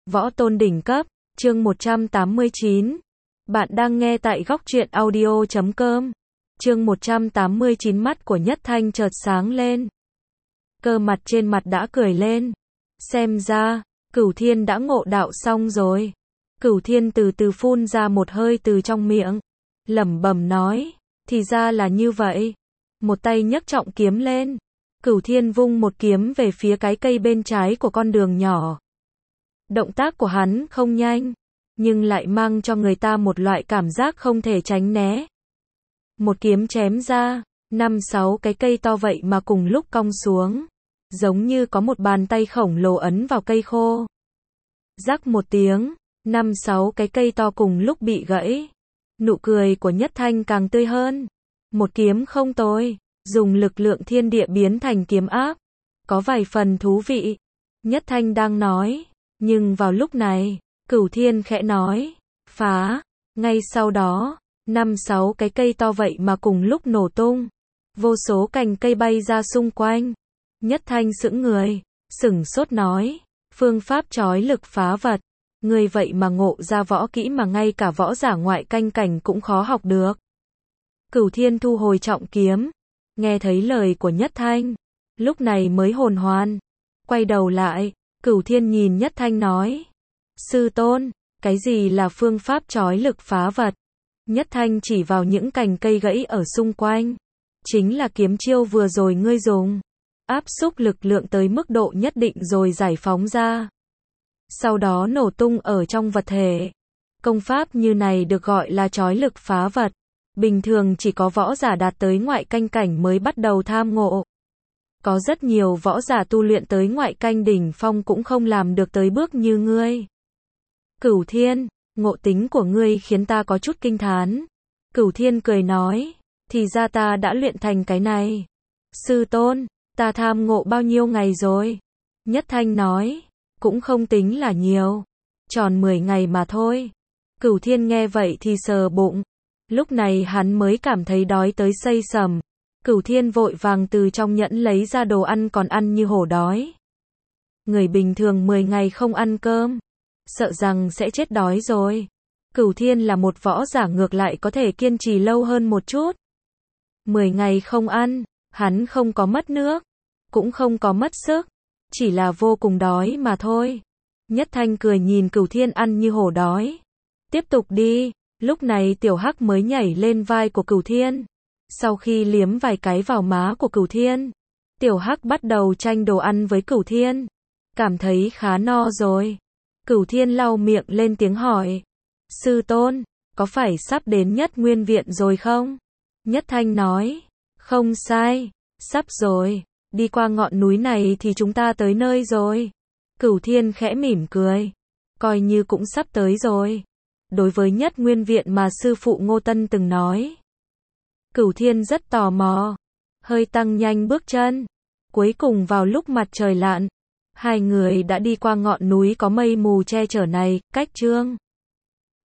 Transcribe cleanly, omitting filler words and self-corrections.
Võ tôn đỉnh cấp, chương 189. Bạn đang nghe tại góc truyện audio.com. Chương 189 mắt của Nhất Thanh chợt sáng lên. Cơ mặt trên mặt đã cười lên. Xem ra, Cửu Thiên đã ngộ đạo xong rồi. Cửu Thiên từ từ phun ra một hơi từ trong miệng. Lẩm bẩm nói, thì ra là như vậy. Một tay nhấc trọng kiếm lên. Cửu Thiên vung một kiếm về phía cái cây bên trái của con đường nhỏ. Động tác của hắn không nhanh, nhưng lại mang cho người ta một loại cảm giác không thể tránh né. Một kiếm chém ra, 5-6 cái cây to vậy mà cùng lúc cong xuống, giống như có một bàn tay khổng lồ ấn vào cây khô. Rắc một tiếng, 5-6 cái cây to cùng lúc bị gãy. Nụ cười của Nhất Thanh càng tươi hơn. Một kiếm không tồi, dùng lực lượng thiên địa biến thành kiếm áp, có vài phần thú vị. Nhất Thanh đang nói, nhưng vào lúc này, Cửu Thiên khẽ nói, phá. Ngay sau đó, 5-6 cái cây to vậy mà cùng lúc nổ tung. Vô số cành cây bay ra xung quanh. Nhất Thanh sững người, sửng sốt nói, phương pháp chói lực phá vật. Người vậy mà ngộ ra võ kỹ mà ngay cả võ giả ngoại canh cảnh cũng khó học được. Cửu Thiên thu hồi trọng kiếm, nghe thấy lời của Nhất Thanh, lúc này mới hồn hoàn. Quay đầu lại, Cửu Thiên nhìn Nhất Thanh nói, sư tôn, cái gì là phương pháp chói lực phá vật? Nhất Thanh chỉ vào những cành cây gãy ở xung quanh. Chính là kiếm chiêu vừa rồi ngươi dùng. Áp xúc lực lượng tới mức độ nhất định rồi giải phóng ra. Sau đó nổ tung ở trong vật thể. Công pháp như này được gọi là chói lực phá vật. Bình thường chỉ có võ giả đạt tới ngoại canh cảnh mới bắt đầu tham ngộ. Có rất nhiều võ giả tu luyện tới ngoại canh đỉnh phong cũng không làm được tới bước như ngươi. Cửu Thiên, ngộ tính của ngươi khiến ta có chút kinh thán. Cửu Thiên cười nói, thì ra ta đã luyện thành cái này. Sư tôn, ta tham ngộ bao nhiêu ngày rồi? Nhất Thanh nói, cũng không tính là nhiều. Tròn 10 ngày mà thôi. Cửu Thiên nghe vậy thì sờ bụng. Lúc này hắn mới cảm thấy đói tới xây sầm. Cửu Thiên vội vàng từ trong nhẫn lấy ra đồ ăn còn ăn như hổ đói. Người bình thường 10 ngày không ăn cơm, sợ rằng sẽ chết đói rồi. Cửu Thiên là một võ giả ngược lại có thể kiên trì lâu hơn một chút. 10 ngày không ăn, hắn không có mất nước, cũng không có mất sức, chỉ là vô cùng đói mà thôi. Nhất Thanh cười nhìn Cửu Thiên ăn như hổ đói. Tiếp tục đi. Lúc này Tiểu Hắc mới nhảy lên vai của Cửu Thiên. Sau khi liếm vài cái vào má của Cửu Thiên, Tiểu Hắc bắt đầu tranh đồ ăn với Cửu Thiên. Cảm thấy khá no rồi. Cửu Thiên lau miệng lên tiếng hỏi, sư tôn, có phải sắp đến Nhất Nguyên Viện rồi không? Nhất Thanh nói, không sai, sắp rồi, đi qua ngọn núi này thì chúng ta tới nơi rồi. Cửu Thiên khẽ mỉm cười, coi như cũng sắp tới rồi. Đối với Nhất Nguyên Viện mà sư phụ Ngô Tân từng nói, Cửu Thiên rất tò mò, hơi tăng nhanh bước chân. Cuối cùng vào lúc mặt trời lặn, hai người đã đi qua ngọn núi có mây mù che chở này, cách chương